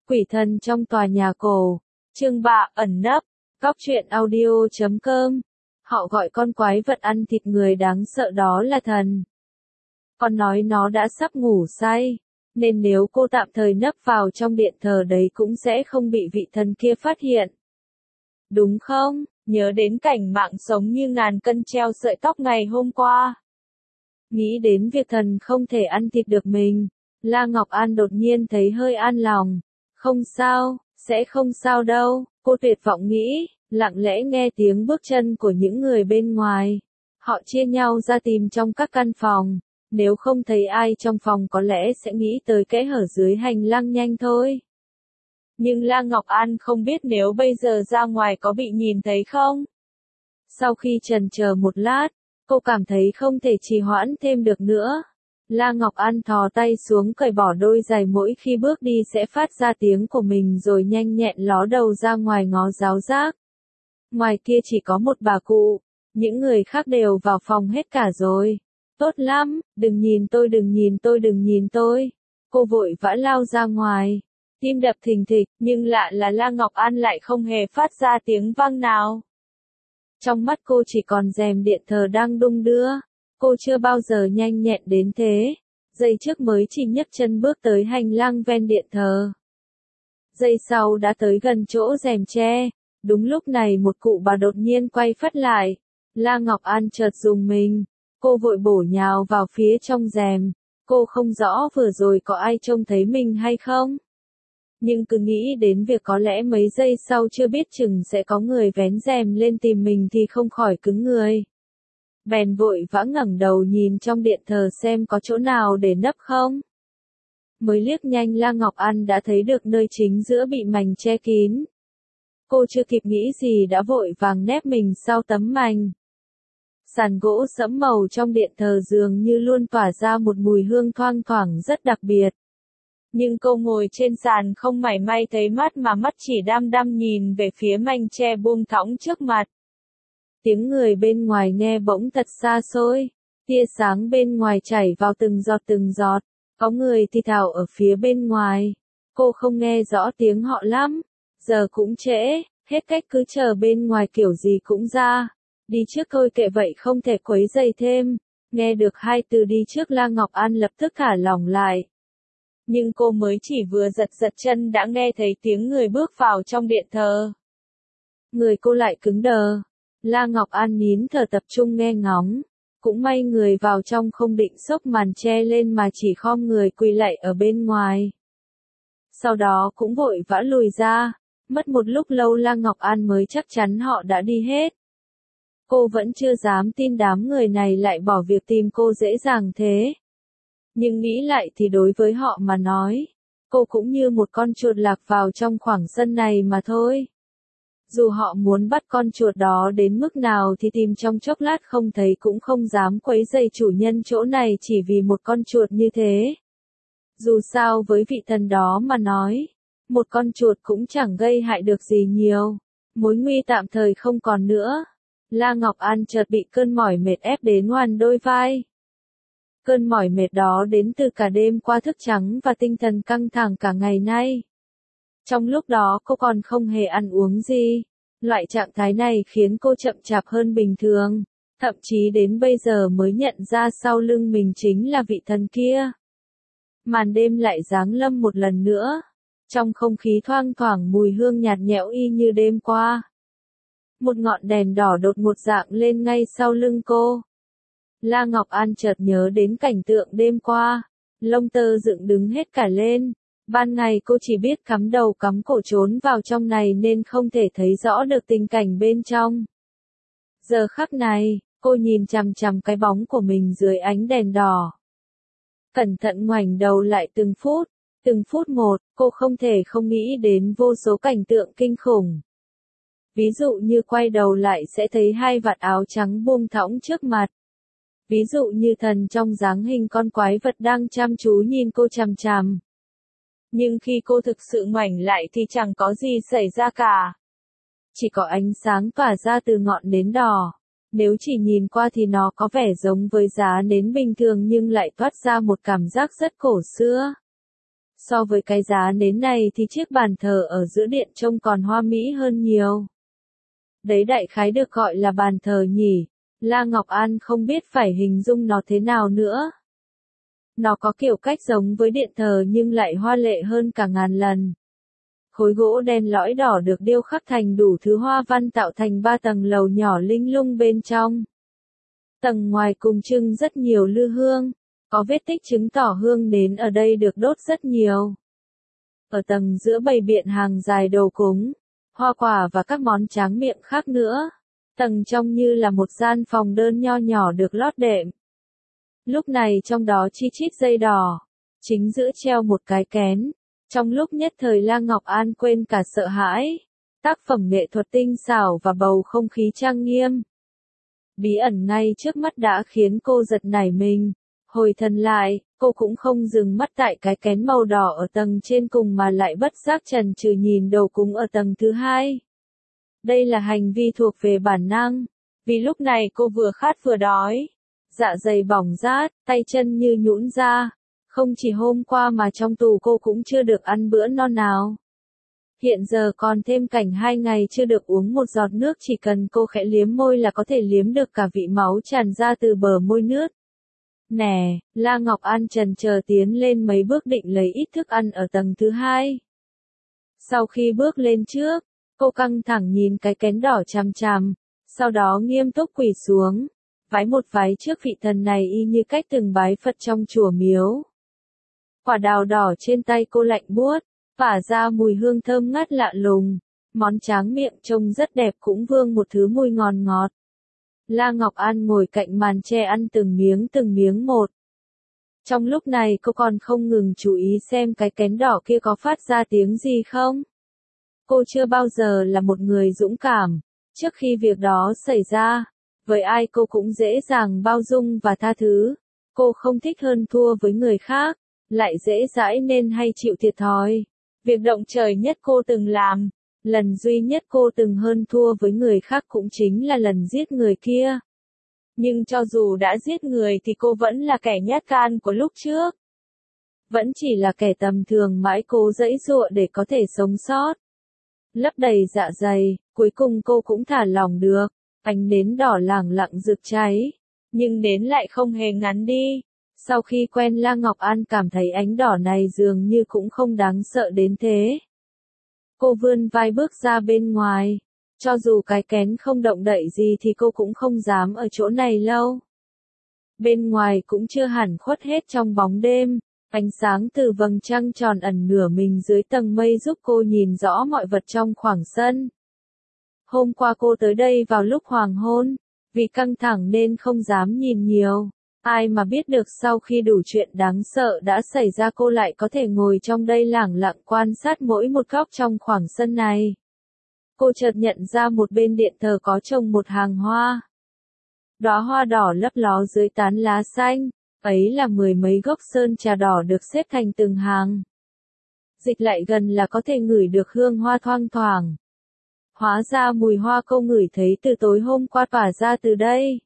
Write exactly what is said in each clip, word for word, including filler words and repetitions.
Quỷ thần trong tòa nhà cổ. Chương ba, ẩn nấp. Cóc truyện audio chấm com. Họ gọi con quái vật ăn thịt người đáng sợ đó là thần. Con nói nó đã sắp ngủ say, nên nếu cô tạm thời nấp vào trong điện thờ đấy cũng sẽ không bị vị thần kia phát hiện. Đúng không? Nhớ đến cảnh mạng sống như ngàn cân treo sợi tóc ngày hôm qua. Nghĩ đến việc thần không thể ăn thịt được mình, La Ngọc An đột nhiên thấy hơi an lòng. Không sao, sẽ không sao đâu, cô tuyệt vọng nghĩ, lặng lẽ nghe tiếng bước chân của những người bên ngoài. Họ chia nhau ra tìm trong các căn phòng, nếu không thấy ai trong phòng có lẽ sẽ nghĩ tới kẽ hở dưới hành lang nhanh thôi. Nhưng La Ngọc An không biết nếu bây giờ ra ngoài có bị nhìn thấy không. Sau khi chần chờ một lát, cô cảm thấy không thể trì hoãn thêm được nữa. La Ngọc An thò tay xuống cởi bỏ đôi giày mỗi khi bước đi sẽ phát ra tiếng của mình rồi nhanh nhẹn ló đầu ra ngoài ngó giáo giác. Ngoài kia chỉ có một bà cụ, những người khác đều vào phòng hết cả rồi. Tốt lắm, đừng nhìn tôi đừng nhìn tôi đừng nhìn tôi. Cô vội vã lao ra ngoài, tim đập thình thịch, nhưng lạ là La Ngọc An lại không hề phát ra tiếng vang nào. Trong mắt cô chỉ còn rèm điện thờ đang đung đưa. Cô chưa bao giờ nhanh nhẹn đến thế. Giây trước mới chỉ nhấc chân bước tới hành lang ven điện thờ. Giây sau đã tới gần chỗ rèm tre. Đúng lúc này một cụ bà đột nhiên quay phắt lại. La Ngọc An chợt rùng mình. Cô vội bổ nhào vào phía trong rèm. Cô không rõ vừa rồi có ai trông thấy mình hay không. Nhưng cứ nghĩ đến việc có lẽ mấy giây sau chưa biết chừng sẽ có người vén rèm lên tìm mình thì không khỏi cứng người. Bèn vội vã ngẩng đầu nhìn trong điện thờ xem có chỗ nào để nấp không. Mới liếc nhanh La Ngọc An đã thấy được nơi chính giữa bị mành che kín. Cô chưa kịp nghĩ gì đã vội vàng nép mình sau tấm mành. Sàn gỗ sẫm màu trong điện thờ dường như luôn tỏa ra một mùi hương thoang thoảng rất đặc biệt. Nhưng cô ngồi trên sàn không mảy may thấy mắt mà mắt chỉ đăm đăm nhìn về phía mành tre buông thõng trước mặt. Tiếng người bên ngoài nghe bỗng thật xa xôi, tia sáng bên ngoài chảy vào từng giọt từng giọt, có người thì thào ở phía bên ngoài. Cô không nghe rõ tiếng họ lắm, giờ cũng trễ, hết cách cứ chờ bên ngoài kiểu gì cũng ra. Đi trước thôi kệ vậy không thể quấy rầy thêm. Nghe được hai từ đi trước La Ngọc An lập tức thả lỏng lại. Nhưng cô mới chỉ vừa giật giật chân đã nghe thấy tiếng người bước vào trong điện thờ. Người cô lại cứng đờ. La Ngọc An nín thở tập trung nghe ngóng. Cũng may người vào trong không định xốc màn che lên mà chỉ khom người quỳ lạy ở bên ngoài. Sau đó cũng vội vã lùi ra. Mất một lúc lâu La Ngọc An mới chắc chắn họ đã đi hết. Cô vẫn chưa dám tin đám người này lại bỏ việc tìm cô dễ dàng thế. Nhưng nghĩ lại thì đối với họ mà nói, cô cũng như một con chuột lạc vào trong khoảng sân này mà thôi. Dù họ muốn bắt con chuột đó đến mức nào thì tìm trong chốc lát không thấy cũng không dám quấy rầy chủ nhân chỗ này chỉ vì một con chuột như thế. Dù sao với vị thần đó mà nói, một con chuột cũng chẳng gây hại được gì nhiều. Mối nguy tạm thời không còn nữa. La Ngọc An chợt bị cơn mỏi mệt ép đến oằn đôi vai. Cơn mỏi mệt đó đến từ cả đêm qua thức trắng và tinh thần căng thẳng cả ngày nay. Trong lúc đó cô còn không hề ăn uống gì. Loại trạng thái này khiến cô chậm chạp hơn bình thường. Thậm chí đến bây giờ mới nhận ra sau lưng mình chính là vị thần kia. Màn đêm lại giáng lâm một lần nữa. Trong không khí thoang thoảng mùi hương nhạt nhẽo y như đêm qua. Một ngọn đèn đỏ đột ngột rạng lên ngay sau lưng cô. La Ngọc An chợt nhớ đến cảnh tượng đêm qua. Lông tơ dựng đứng hết cả lên. Ban ngày cô chỉ biết cắm đầu cắm cổ trốn vào trong này nên không thể thấy rõ được tình cảnh bên trong. Giờ khắc này, cô nhìn chằm chằm cái bóng của mình dưới ánh đèn đỏ. Cẩn thận ngoảnh đầu lại từng phút, từng phút một, cô không thể không nghĩ đến vô số cảnh tượng kinh khủng. Ví dụ như quay đầu lại sẽ thấy hai vạt áo trắng buông thõng trước mặt. Ví dụ như thần trong dáng hình con quái vật đang chăm chú nhìn cô chằm chằm. Nhưng khi cô thực sự ngoảnh lại thì chẳng có gì xảy ra cả. Chỉ có ánh sáng tỏa ra từ ngọn nến đỏ. Nếu chỉ nhìn qua thì nó có vẻ giống với giá nến bình thường nhưng lại toát ra một cảm giác rất cổ xưa. So với cái giá nến này thì chiếc bàn thờ ở giữa điện trông còn hoa mỹ hơn nhiều. Đấy đại khái được gọi là bàn thờ nhỉ, La Ngọc An không biết phải hình dung nó thế nào nữa. Nó có kiểu cách giống với điện thờ nhưng lại hoa lệ hơn cả ngàn lần. Khối gỗ đen lõi đỏ được điêu khắc thành đủ thứ hoa văn tạo thành ba tầng lầu nhỏ linh lung bên trong. Tầng ngoài cùng trưng rất nhiều lư hương, có vết tích chứng tỏ hương nến ở đây được đốt rất nhiều. Ở tầng giữa bày biện hàng dài đồ cúng, hoa quả và các món tráng miệng khác nữa. Tầng trong như là một gian phòng đơn nho nhỏ được lót đệm. Lúc này trong đó chi chít dây đỏ, chính giữa treo một cái kén. Trong lúc nhất thời La Ngọc An quên cả sợ hãi. Tác phẩm nghệ thuật tinh xảo và bầu không khí trang nghiêm. Bí ẩn ngay trước mắt đã khiến cô giật nảy mình. Hồi thần lại, cô cũng không dừng mắt tại cái kén màu đỏ ở tầng trên cùng mà lại bất giác chần chừ nhìn đồ cúng ở tầng thứ hai. Đây là hành vi thuộc về bản năng, vì lúc này cô vừa khát vừa đói. Dạ dày bỏng rát, tay chân như nhũn ra. Không chỉ hôm qua mà trong tù cô cũng chưa được ăn bữa no nào. Hiện giờ còn thêm cảnh hai ngày chưa được uống một giọt nước, chỉ cần cô khẽ liếm môi là có thể liếm được cả vị máu tràn ra từ bờ môi nước. Nè, La Ngọc An chần chờ tiến lên mấy bước định lấy ít thức ăn ở tầng thứ hai. Sau khi bước lên trước, cô căng thẳng nhìn cái kén đỏ chằm chằm, sau đó nghiêm túc quỳ xuống, vái một vái trước vị thần này y như cách từng bái Phật trong chùa miếu. Quả đào đỏ trên tay cô lạnh buốt, phả ra mùi hương thơm ngát lạ lùng, món tráng miệng trông rất đẹp cũng vương một thứ mùi ngon ngọt. La Ngọc An ngồi cạnh màn tre ăn từng miếng từng miếng một. Trong lúc này cô còn không ngừng chú ý xem cái kén đỏ kia có phát ra tiếng gì không. Cô chưa bao giờ là một người dũng cảm, trước khi việc đó xảy ra, với ai cô cũng dễ dàng bao dung và tha thứ. Cô không thích hơn thua với người khác, lại dễ dãi nên hay chịu thiệt thòi. Việc động trời nhất cô từng làm, lần duy nhất cô từng hơn thua với người khác cũng chính là lần giết người kia. Nhưng cho dù đã giết người thì cô vẫn là kẻ nhát gan của lúc trước. Vẫn chỉ là kẻ tầm thường mãi cố giãy giụa để có thể sống sót. Lấp đầy dạ dày, cuối cùng cô cũng thả lỏng được. Ánh nến đỏ lẳng lặng rực cháy, nhưng nến lại không hề ngắn đi. Sau khi quen La Ngọc An cảm thấy ánh đỏ này dường như cũng không đáng sợ đến thế. Cô vươn vai bước ra bên ngoài. Cho dù cái kén không động đậy gì thì cô cũng không dám ở chỗ này lâu. Bên ngoài cũng chưa hẳn khuất hết trong bóng đêm. Ánh sáng từ vầng trăng tròn ẩn nửa mình dưới tầng mây giúp cô nhìn rõ mọi vật trong khoảng sân. Hôm qua cô tới đây vào lúc hoàng hôn. Vì căng thẳng nên không dám nhìn nhiều. Ai mà biết được sau khi đủ chuyện đáng sợ đã xảy ra cô lại có thể ngồi trong đây lẳng lặng quan sát mỗi một góc trong khoảng sân này. Cô chợt nhận ra một bên điện thờ có trồng một hàng hoa. Đóa hoa đỏ lấp ló dưới tán lá xanh, ấy là mười mấy gốc sơn trà đỏ được xếp thành từng hàng. Dịch lại gần là có thể ngửi được hương hoa thoang thoảng. Hóa ra mùi hoa cô ngửi thấy từ tối hôm qua tỏa ra từ đây.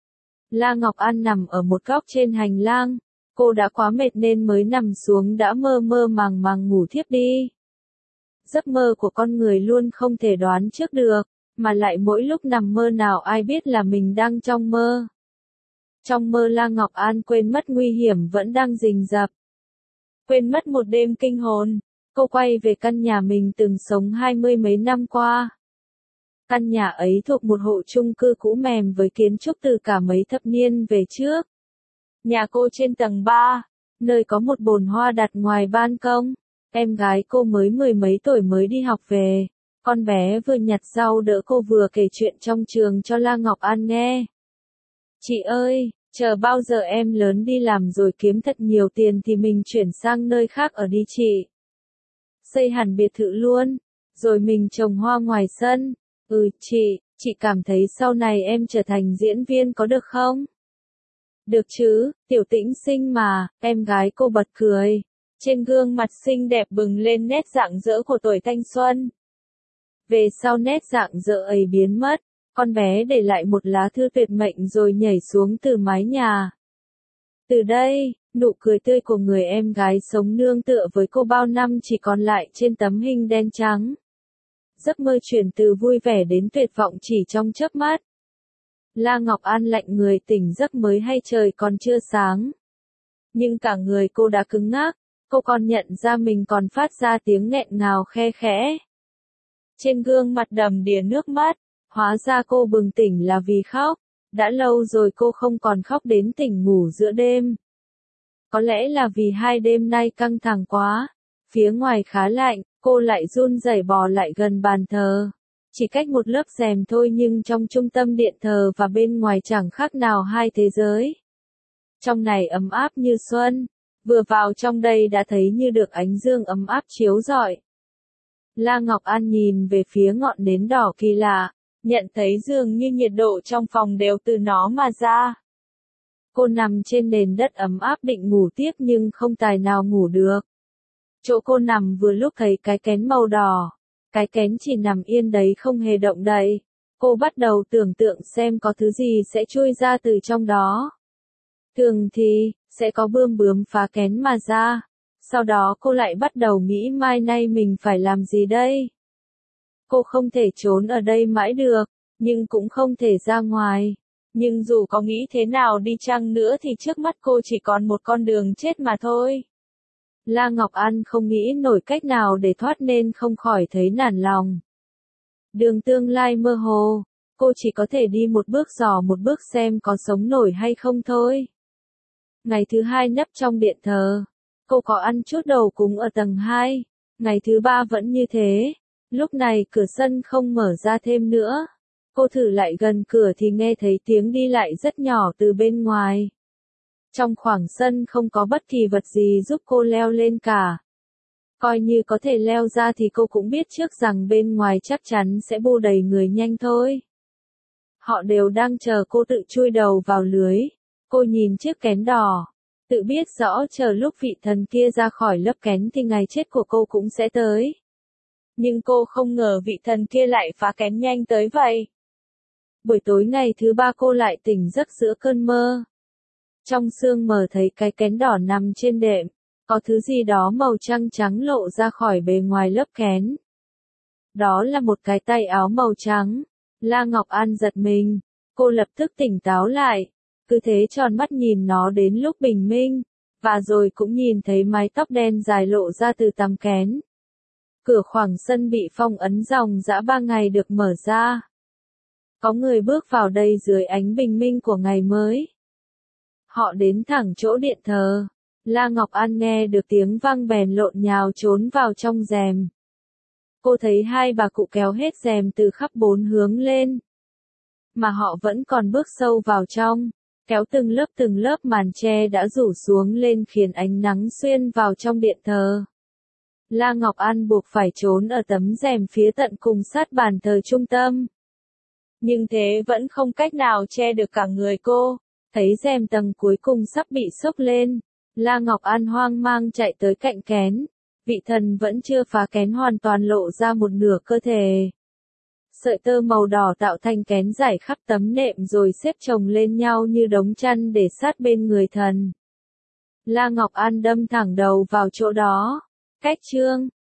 La Ngọc An nằm ở một góc trên hành lang, cô đã quá mệt nên mới nằm xuống đã mơ mơ màng màng ngủ thiếp đi. Giấc mơ của con người luôn không thể đoán trước được, mà lại mỗi lúc nằm mơ nào ai biết là mình đang trong mơ. Trong mơ La Ngọc An quên mất nguy hiểm vẫn đang rình rập. Quên mất một đêm kinh hồn, cô quay về căn nhà mình từng sống hai mươi mấy năm qua. Căn nhà ấy thuộc một hộ chung cư cũ mềm với kiến trúc từ cả mấy thập niên về trước. Nhà cô trên tầng ba, nơi có một bồn hoa đặt ngoài ban công. Em gái cô mới mười mấy tuổi mới đi học về. Con bé vừa nhặt rau đỡ cô vừa kể chuyện trong trường cho La Ngọc An nghe. Chị ơi, chờ bao giờ em lớn đi làm rồi kiếm thật nhiều tiền thì mình chuyển sang nơi khác ở đi chị. Xây hẳn biệt thự luôn, rồi mình trồng hoa ngoài sân. Ừ chị, chị cảm thấy sau này em trở thành diễn viên có được không? Được chứ, Tiểu Tĩnh xinh mà, em gái cô bật cười. Trên gương mặt xinh đẹp bừng lên nét rạng rỡ của tuổi thanh xuân. Về sau nét rạng rỡ ấy biến mất, con bé để lại một lá thư tuyệt mệnh rồi nhảy xuống từ mái nhà. Từ đây, Nụ cười tươi của người em gái sống nương tựa với cô bao năm chỉ còn lại trên tấm hình đen trắng. Giấc mơ chuyển từ vui vẻ đến tuyệt vọng chỉ trong chớp mắt. La Ngọc An lạnh người tỉnh giấc mới hay trời còn chưa sáng. Nhưng cả người cô đã cứng ngắc, cô còn nhận ra mình còn phát ra tiếng nghẹn ngào khe khẽ. Trên gương mặt đầm đìa nước mắt, hóa ra cô bừng tỉnh là vì khóc. Đã lâu rồi cô không còn khóc đến tỉnh ngủ giữa đêm. Có lẽ là vì hai đêm nay căng thẳng quá. Phía ngoài khá lạnh, cô lại run rẩy bò lại gần bàn thờ. Chỉ cách một lớp rèm thôi nhưng trong trung tâm điện thờ và bên ngoài chẳng khác nào hai thế giới. Trong này ấm áp như xuân, vừa vào trong đây đã thấy như được ánh dương ấm áp chiếu rọi. La Ngọc An nhìn về phía ngọn nến đỏ kỳ lạ, nhận thấy dường như nhiệt độ trong phòng đều từ nó mà ra. Cô nằm trên nền đất ấm áp định ngủ tiếp nhưng không tài nào ngủ được. Chỗ cô nằm vừa lúc thấy cái kén màu đỏ. Cái kén chỉ nằm yên đấy không hề động đậy. Cô bắt đầu tưởng tượng xem có thứ gì sẽ chui ra từ trong đó. Thường thì, sẽ có bươm bướm phá kén mà ra. Sau đó cô lại bắt đầu nghĩ mai nay mình phải làm gì đây? Cô không thể trốn ở đây mãi được, nhưng cũng không thể ra ngoài. Nhưng dù có nghĩ thế nào đi chăng nữa thì trước mắt cô chỉ còn một con đường chết mà thôi. La Ngọc An không nghĩ nổi cách nào để thoát nên không khỏi thấy nản lòng. Đường tương lai mơ hồ, cô chỉ có thể đi một bước dò một bước xem có sống nổi hay không thôi. Ngày thứ hai nấp trong điện thờ, cô có ăn chút đầu cúng ở tầng hai. Ngày thứ ba vẫn như thế. Lúc này cửa sân không mở ra thêm nữa. Cô thử lại gần cửa thì nghe thấy tiếng đi lại rất nhỏ từ bên ngoài. Trong khoảng sân không có bất kỳ vật gì giúp cô leo lên cả. Coi như có thể leo ra thì cô cũng biết trước rằng bên ngoài chắc chắn sẽ bu đầy người nhanh thôi. Họ đều đang chờ cô tự chui đầu vào lưới. Cô nhìn chiếc kén đỏ. Tự biết rõ chờ lúc vị thần kia ra khỏi lớp kén thì ngày chết của cô cũng sẽ tới. Nhưng cô không ngờ vị thần kia lại phá kén nhanh tới vậy. Buổi tối ngày thứ ba cô lại tỉnh giấc giữa cơn mơ. Trong sương mờ thấy cái kén đỏ nằm trên đệm, có thứ gì đó màu trắng trắng lộ ra khỏi bề ngoài lớp kén. Đó là một cái tay áo màu trắng. La Ngọc An giật mình, cô lập tức tỉnh táo lại, cứ thế tròn mắt nhìn nó đến lúc bình minh, và rồi cũng nhìn thấy mái tóc đen dài lộ ra từ tấm kén. Cửa khoảng sân bị phong ấn dòng dã ba ngày được mở ra. Có người bước vào đây dưới ánh bình minh của ngày mới. Họ đến thẳng chỗ điện thờ. La Ngọc An nghe được tiếng vang bèn lộn nhào trốn vào trong rèm. Cô thấy hai bà cụ kéo hết rèm từ khắp bốn hướng lên. Mà họ vẫn còn bước sâu vào trong, kéo từng lớp từng lớp màn tre đã rủ xuống lên khiến ánh nắng xuyên vào trong điện thờ. La Ngọc An buộc phải trốn ở tấm rèm phía tận cùng sát bàn thờ trung tâm. Nhưng thế vẫn không cách nào che được cả người cô. Thấy rèm tầng cuối cùng sắp bị xốc lên, La Ngọc An hoang mang chạy tới cạnh kén. Vị thần vẫn chưa phá kén hoàn toàn lộ ra một nửa cơ thể. Sợi tơ màu đỏ tạo thành kén rải khắp tấm nệm rồi xếp chồng lên nhau như đống chăn để sát bên người thần. La Ngọc An đâm thẳng đầu vào chỗ đó. Cách chương